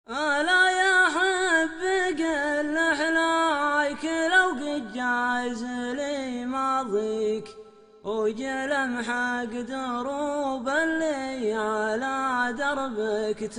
ألا يا حب قل أحلاك لو قد جاز لي ماضيك وجل محق دروب اللي على دربك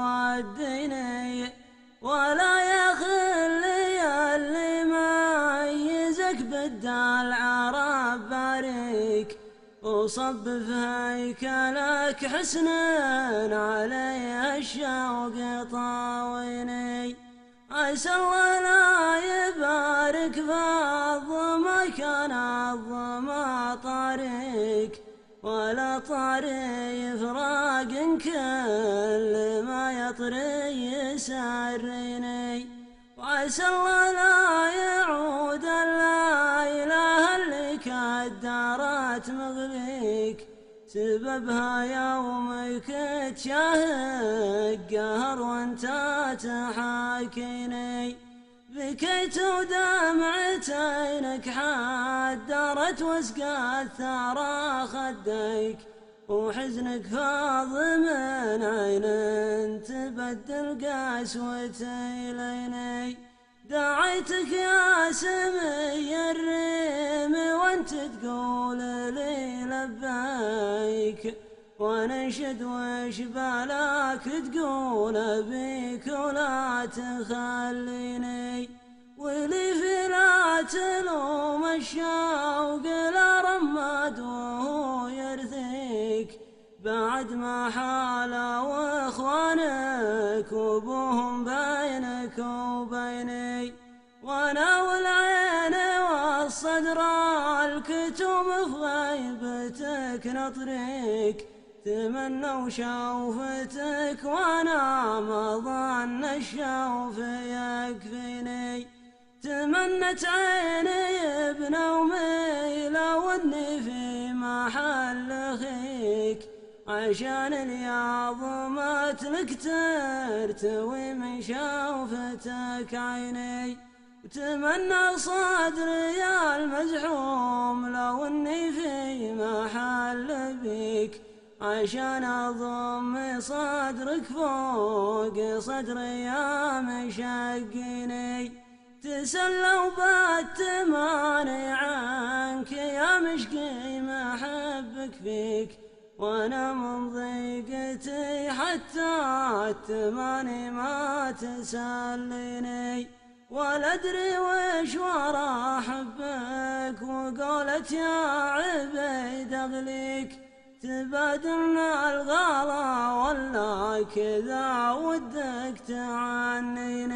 توديني، ولا يا خلي اللي ميزك بالدلع رب باريك وصب في هيكلك حسن عليه الشوق طاويني. عسى الله لا يبارك في الظما كان الظما طريق ولا طري فراق كل ما يطري يسريني. وعسى الله لا يعود الليلة اللي كدرت مغليك سببها يومك تشاهد قهر وانت تحاكيني. بكيت ودمعت عينك حدرت وسقت ثرى خديك وحزنك فاض من عين تبدل قسوتي ليني. دعيتك يا سمي الريم وانت تقول لي لبيك، ونشد وش بالك تقول بيك ولا تخليني. ولي في لا تلوم الشوق لا رماد وهو يرثيك بعد ما حالا واخوانك وبوهم بينك وبيني. وانا والعين والصدر الكتوم في غيبتك نطريك تمنوا شوفتك وانا ما ظن الشوف يكفيني. تمنت عيني بنومي لو اني في محل خيك عشان الياظمت لك ترتوي من شوفتك عيني. وتمنى صدري المزحوم لو اني في محل بيك عشان اضم صدرك فوق صدري يا مشقيني. تسلوا بالتماني عنك يا مشقي محبك فيك وانا من ضيقتي حتى التماني ما تسليني. ولا ادري وش ورا حبك وقولت يا عبيد اغليك تبادلنا الغلا ولا كذا ودك تعنيني.